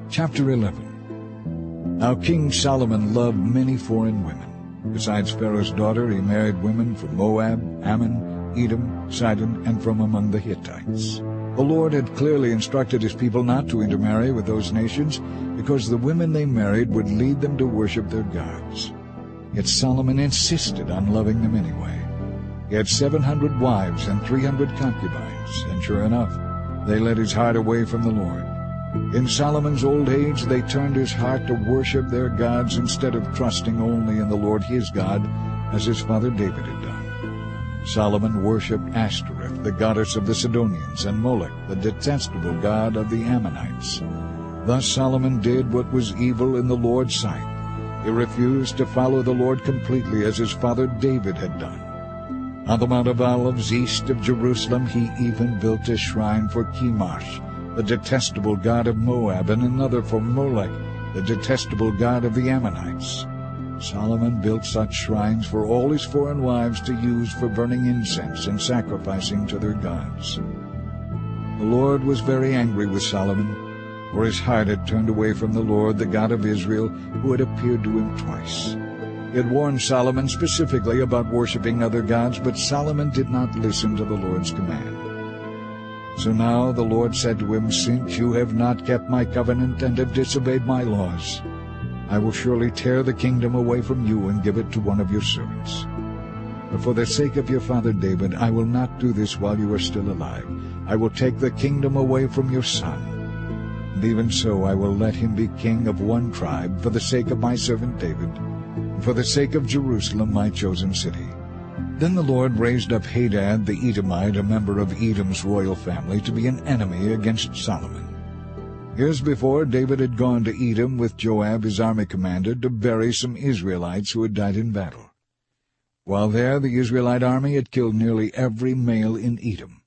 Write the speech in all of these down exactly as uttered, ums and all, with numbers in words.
Chapter eleven. Now King Solomon loved many foreign women. Besides Pharaoh's daughter, he married women from Moab, Ammon, Edom, Sidon, and from among the Hittites. The Lord had clearly instructed his people not to intermarry with those nations, because the women they married would lead them to worship their gods. Yet Solomon insisted on loving them anyway. He had seven hundred wives and three hundred concubines, and sure enough, they led his heart away from the Lord. In Solomon's old age they turned his heart to worship their gods instead of trusting only in the Lord his God, as his father David had done. Solomon worshipped Ashtoreth, the goddess of the Sidonians, and Molech, the detestable god of the Ammonites. Thus Solomon did what was evil in the Lord's sight. He refused to follow the Lord completely as his father David had done. On the Mount of Olives, east of Jerusalem, he even built a shrine for Chemosh, the detestable god of Moab, and another for Molech, the detestable god of the Ammonites. Solomon built such shrines for all his foreign wives to use for burning incense and sacrificing to their gods. The Lord was very angry with Solomon, for his heart had turned away from the Lord, the God of Israel, who had appeared to him twice. He had warned Solomon specifically about worshiping other gods, but Solomon did not listen to the Lord's command. So now the Lord said to him, "Since you have not kept my covenant and have disobeyed my laws, I will surely tear the kingdom away from you and give it to one of your servants. But for the sake of your father David, I will not do this while you are still alive. I will take the kingdom away from your son. And even so I will let him be king of one tribe for the sake of my servant David, and for the sake of Jerusalem, my chosen city." Then the Lord raised up Hadad the Edomite, a member of Edom's royal family, to be an enemy against Solomon. Years before, David had gone to Edom with Joab, his army commander, to bury some Israelites who had died in battle. While there, the Israelite army had killed nearly every male in Edom.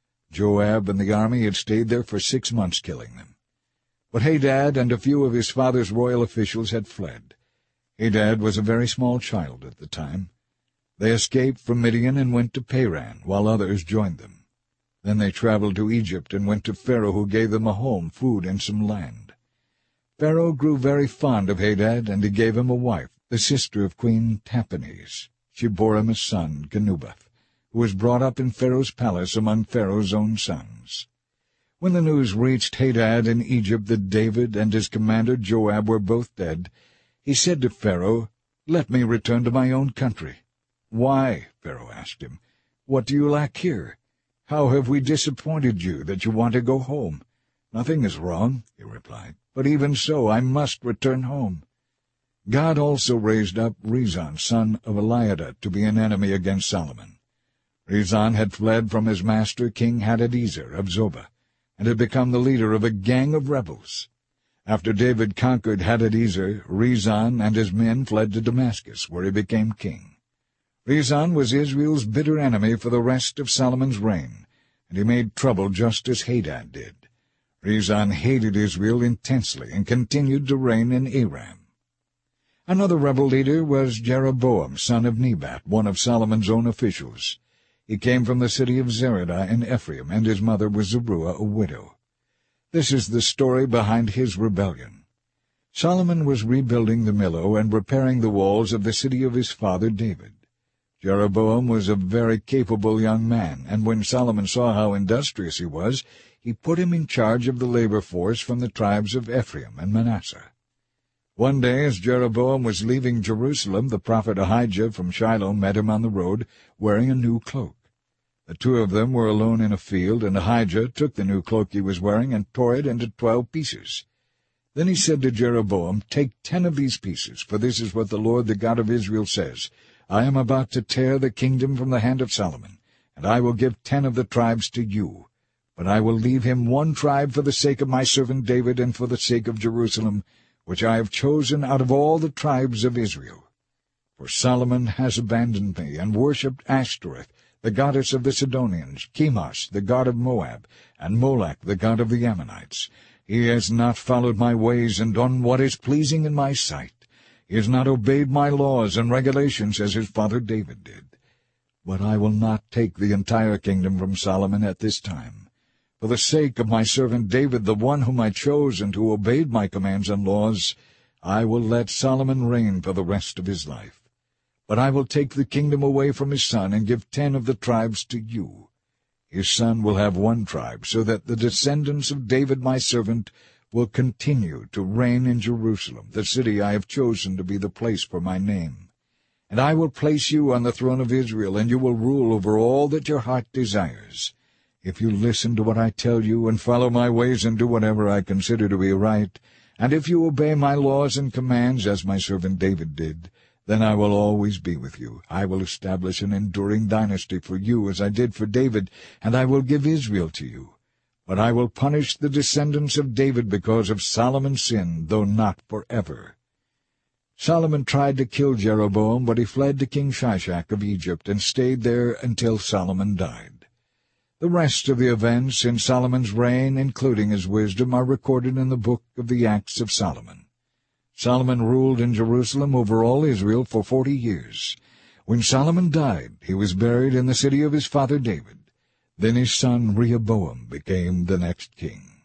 Joab and the army had stayed there for six months killing them. But Hadad and a few of his father's royal officials had fled. Hadad was a very small child at the time. They escaped from Midian and went to Paran, while others joined them. Then they traveled to Egypt and went to Pharaoh, who gave them a home, food, and some land. Pharaoh grew very fond of Hadad, and he gave him a wife, the sister of Queen Tahpenes. She bore him a son, Genubath, who was brought up in Pharaoh's palace among Pharaoh's own sons. When the news reached Hadad in Egypt that David and his commander Joab were both dead, he said to Pharaoh, "Let me return to my own country." "Why?" Pharaoh asked him. "What do you lack here? How have we disappointed you that you want to go home?" "Nothing is wrong," he replied, "but even so I must return home." God also raised up Rezon, son of Eliada, to be an enemy against Solomon. Rezon had fled from his master, King Hadadezer of Zobah, and had become the leader of a gang of rebels. After David conquered Hadadezer, Rezon and his men fled to Damascus, where he became king. Rezon was Israel's bitter enemy for the rest of Solomon's reign, and he made trouble just as Hadad did. Rezon hated Israel intensely and continued to reign in Aram. Another rebel leader was Jeroboam, son of Nebat, one of Solomon's own officials. He came from the city of Zeradah in Ephraim, and his mother was Zeruiah, a widow. This is the story behind his rebellion. Solomon was rebuilding the Millo and repairing the walls of the city of his father David. Jeroboam was a very capable young man, and when Solomon saw how industrious he was, he put him in charge of the labor force from the tribes of Ephraim and Manasseh. One day, as Jeroboam was leaving Jerusalem, the prophet Ahijah from Shiloh met him on the road, wearing a new cloak. The two of them were alone in a field, and Ahijah took the new cloak he was wearing and tore it into twelve pieces. Then he said to Jeroboam, "Take ten of these pieces, for this is what the Lord, the God of Israel, says. I am about to tear the kingdom from the hand of Solomon, and I will give ten of the tribes to you. But I will leave him one tribe for the sake of my servant David and for the sake of Jerusalem, which I have chosen out of all the tribes of Israel. For Solomon has abandoned me and worshipped Ashtoreth, the goddess of the Sidonians, Chemosh, the god of Moab, and Molech, the god of the Ammonites. He has not followed my ways and done what is pleasing in my sight. He has not obeyed my laws and regulations as his father David did. But I will not take the entire kingdom from Solomon at this time, For the sake of my servant David, the one whom I chose and who obeyed my commands and laws, I will let Solomon reign for the rest of his life. But I will take the kingdom away from his son and give ten of the tribes to you. His son will have one tribe, so that the descendants of David my servant will continue to reign in Jerusalem, the city I have chosen to be the place for my name. And I will place you on the throne of Israel, and you will rule over all that your heart desires. If you listen to what I tell you, and follow my ways, and do whatever I consider to be right, and if you obey my laws and commands, as my servant David did, then I will always be with you. I will establish an enduring dynasty for you, as I did for David, and I will give Israel to you. But I will punish the descendants of David because of Solomon's sin, though not forever. Solomon tried to kill Jeroboam, but he fled to King Shishak of Egypt and stayed there until Solomon died. The rest of the events in Solomon's reign, including his wisdom, are recorded in the book of the Acts of Solomon. Solomon ruled in Jerusalem over all Israel for forty years. When Solomon died, he was buried in the city of his father David. Then his son Rehoboam became the next king.